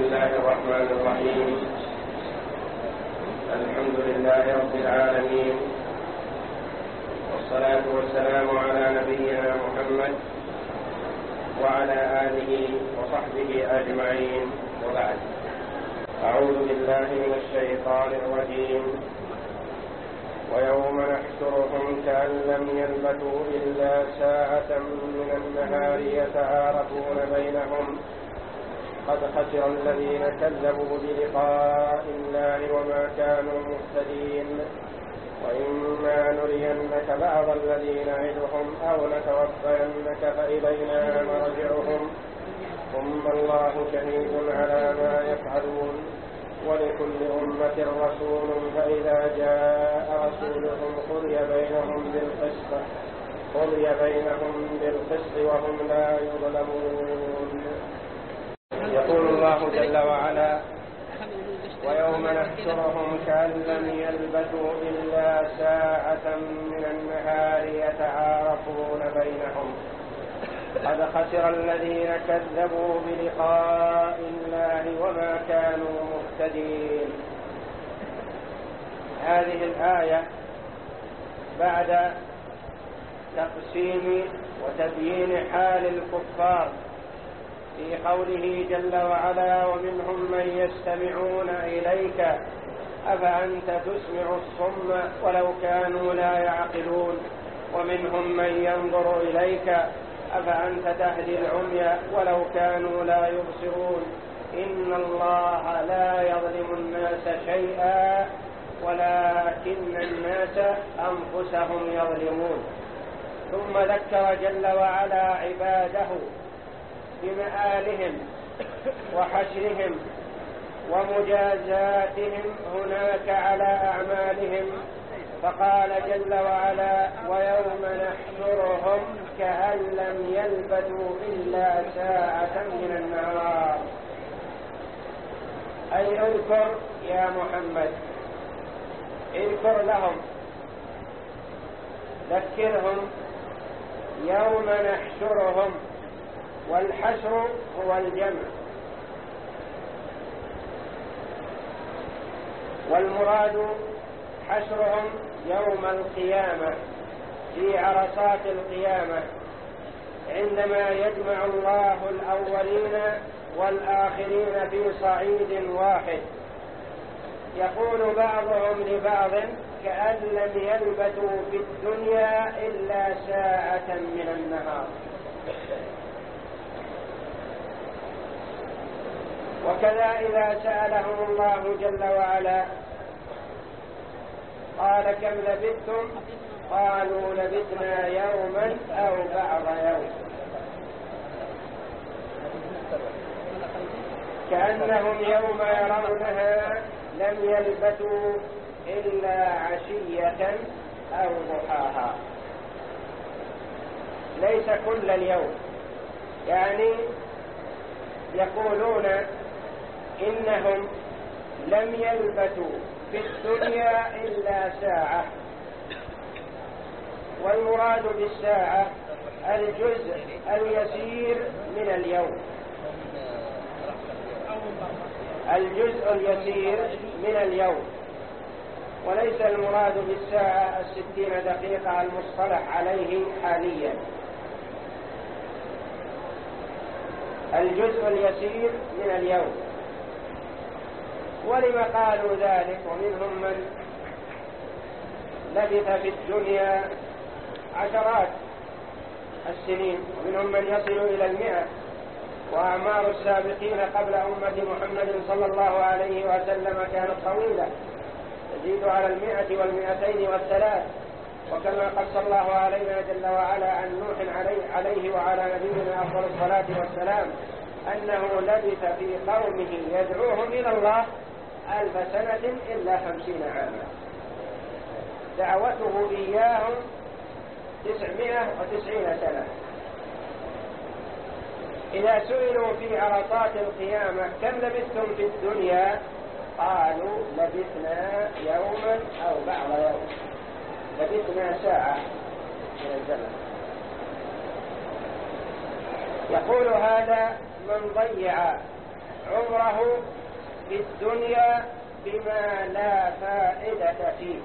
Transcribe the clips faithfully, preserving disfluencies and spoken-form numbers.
الله الرحمن الرحيم. الحمد لله رب العالمين، والصلاة والسلام على نبينا محمد وعلى آله وصحبه أجمعين، وبعد. أعوذ بالله من الشيطان الرجيم. ويوم نحشرهم كأن لم يلبثوا إلا ساعة من النهار يتعارفون بينهم قد خسر الذين كذبوا بلقاء الله وما كانوا مهتدين. وإما نرينك بعض الذي نعدهم أو نتوفينك فإلينا مرجعهم ثم الله شهيد على ما يفعلون. ولكل أمة رسول فإذا جاء رسولهم قضي بينهم بالقسط قضي بينهم بالقسط وهم لا يظلمون. يقول الله جل وعلا: ويوم نحشرهم كأن لم يلبثوا إلا ساعة من النهار يتعارفون بينهم قد خسر الذين كذبوا بلقاء الله وما كانوا مهتدين. هذه الآية بعد تقسيم وتبيين حال الكفار في قوله جل وعلا: ومنهم من يستمعون إليك أفأنت تسمع الصم ولو كانوا لا يعقلون، ومنهم من ينظر إليك أفأنت تهدي العمي ولو كانوا لا يبصرون. إن الله لا يظلم الناس شيئا ولكن الناس أنفسهم يظلمون. ثم ذكر جل وعلا عباده بمآلهم وحشرهم ومجازاتهم هناك على أعمالهم، فقال جل وعلا: ويوم نحشرهم كأن لم يلبثوا إلا ساعة من النهار. أي اذكر يا محمد، اذكر لهم، ذكرهم يوم نحشرهم. والحشر هو الجمع، والمراد حشرهم يوم القيامة في عرصات القيامة، عندما يجمع الله الأولين والآخرين في صعيد واحد. يقول بعضهم لبعض: كأن لم يلبثوا في الدنيا إلا ساعة من النهار. وكذا إذا سألهم الله جل وعلا قال: كم لبثتم؟ قالوا: لبثنا يوما أو بعض يوم. كأنهم يوم يرونها لم يلبثوا إلا عشية أو ضحاها، ليس كل اليوم. يعني يقولون إنهم لم يلبثوا في الدنيا إلا ساعة، والمراد بالساعة الجزء اليسير من اليوم، الجزء اليسير من اليوم، وليس المراد بالساعة الستين دقيقة المصطلح عليه حاليا. الجزء اليسير من اليوم. ولما قالوا ذلك؟ ومنهم من لبث في الدنيا عشرات السنين، ومنهم من يصل إلى المئة، وأعمار السابقين قبل أمة محمد صلى الله عليه وسلم كانت طويلة تزيد على المئة والمئتين والثلاث. وكما قص الله علينا جل وعلا عن نوح عليه, عليه وعلى نبينا أفضل الصلاة والسلام أنه لبث في قومه يدعوهم إلى الله ألف سنة إلا خمسين عاما. دعوته إياهم تسعمائة وتسعين سنة. إذا سئلوا في عرصات القيامة: كم لبثتم في الدنيا؟ قالوا: لبثنا يوما أو بعض يوم، لبثنا ساعة من الزمن. يقول هذا من ضيع عمر عمره في الدنيا بما لا فائدة فيه.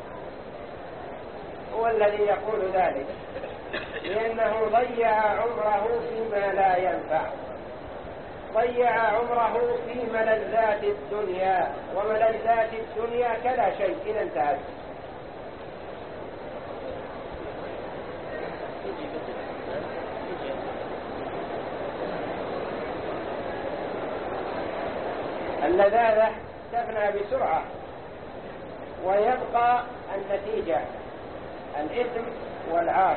هو الذي يقول ذلك لأنه ضيع عمره فيما لا ينفع، ضيع عمره في ملذات الدنيا، وملذات الدنيا كلا شيء إذا انتهت. اللذاذة تفنى بسرعة ويبقى النتيجة الإثم والعار.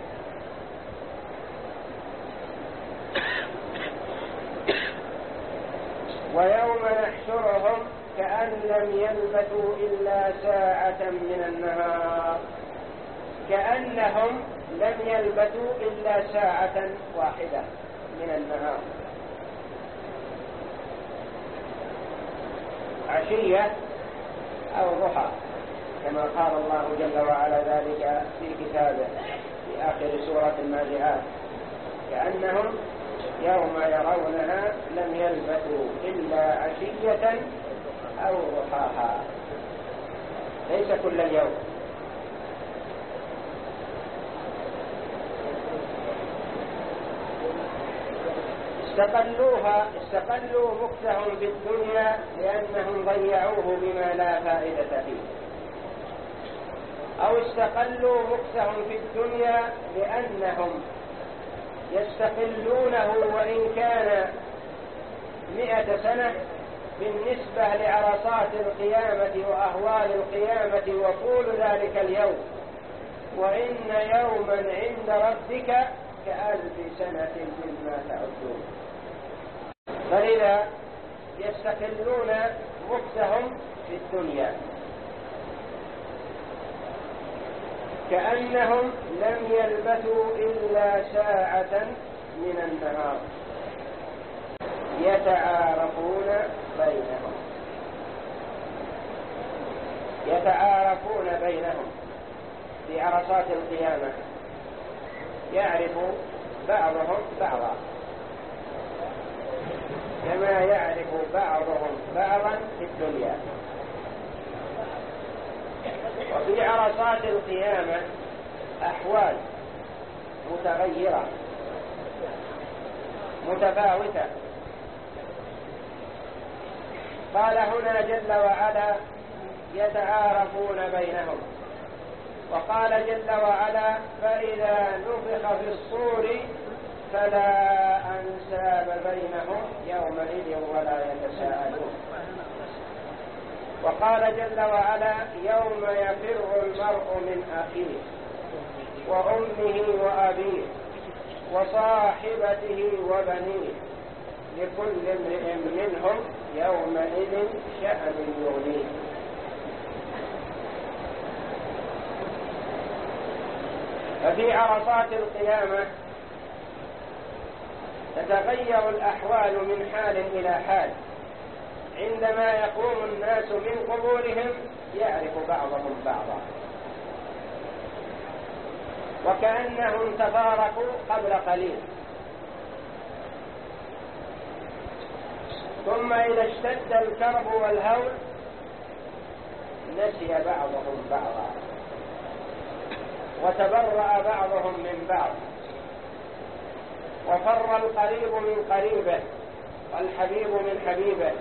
ويوم نحشرهم كأن لم يلبثوا إلا ساعة من النهار، كأنهم لم يلبثوا إلا ساعة واحدة من النهار، عشية أو ضحى، كما قال الله جل وعلا ذلك في كتابه في آخر سورة النازعات: كأنهم يوم يرونها لم يلبثوا إلا عشية أو ضحاها، ليس كل اليوم. استقلوها استقلوا مكثهم في الدنيا لأنهم ضيعوه بما لا فائدة فيه، أو استقلوا مكثهم في الدنيا لأنهم يستقلونه وإن كان مئة سنة بالنسبة لعرصات القيامة وأهوال القيامة وطول ذلك اليوم، وإن يوما عند ربك كألف سنة مما تعدون. فلذا يستقلون مكثهم في الدنيا كأنهم لم يلبثوا إلا ساعة من النهار يتعارفون بينهم يتعارفون بينهم في عرصات القيامة، يعرف بعضهم بعضا كما يعرف بعضهم بعضا في الدنيا. وفي عرصات القيامة أحوال متغيرة متفاوتة. قال هنا جل وعلا يتعارفون بينهم، وقال جل وعلا فإذا نفخ في الصور فلا أنساب بينهم يومئذ ولا يتساءلون. وقال جل وعلا يوم يفر المرء من أخيه وأمه وأبيه وصاحبته وبنيه لكل امرئ منهم يومئذ شأن يغنيه. ففي عرصات القيامة تتغير الأحوال من حال إلى حال. عندما يقوم الناس من قبورهم يعرف بعضهم بعضا وكأنهم تفارقوا قبل قليل، ثم إذا اشتد الكرب والهول نسي بعضهم بعضا وتبرأ بعضهم من بعض، وفر القريب من قريبه والحبيب من حبيبه.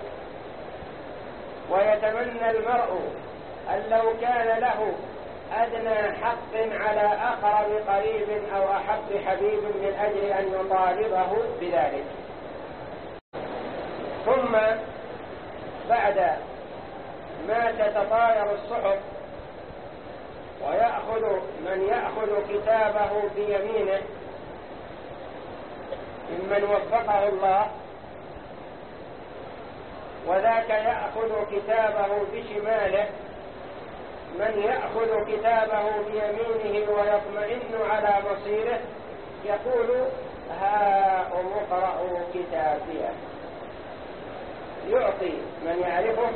ويتمنى المرء أن لو كان له أدنى حق على أقرب قريب أو أحب حبيب من أجل أن يطالبه بذلك. ثم بعد ما تتطاير الصحف ويأخذ من يأخذ كتابه بيمينه ممن وفقه الله، وذاك يأخذ كتابه بشماله من يأخذ كتابه بيمينه ويطمئن على مصيره، يقول هاؤم اقرءوا كتابيه. يعطي من يعرفه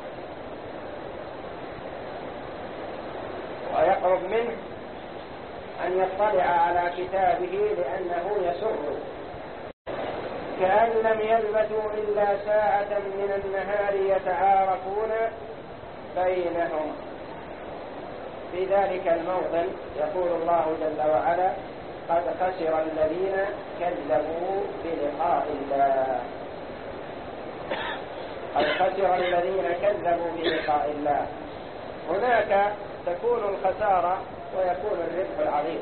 ويقرب منه أن يطلع على كتابه لأنه يسر كأن لم يلبثوا إلا ساعة من النهار يتعارفون بينهم. في ذلك الموطن يقول الله جل وعلا: قد خسر الذين كذبوا بلقاء الله. قد خسر الذين كذبوا بلقاء الله. هناك تكون الخسارة ويكون الربح العظيم.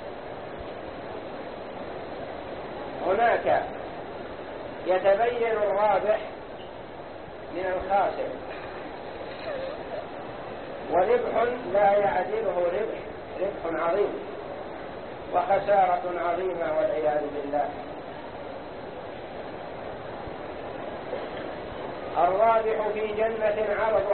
هناك يتبين الرابح من الخاسر، وربح لا يعدله ربح ربح عظيم وخسارة عظيمة والعياذ بالله. الرابح في جنة عرضها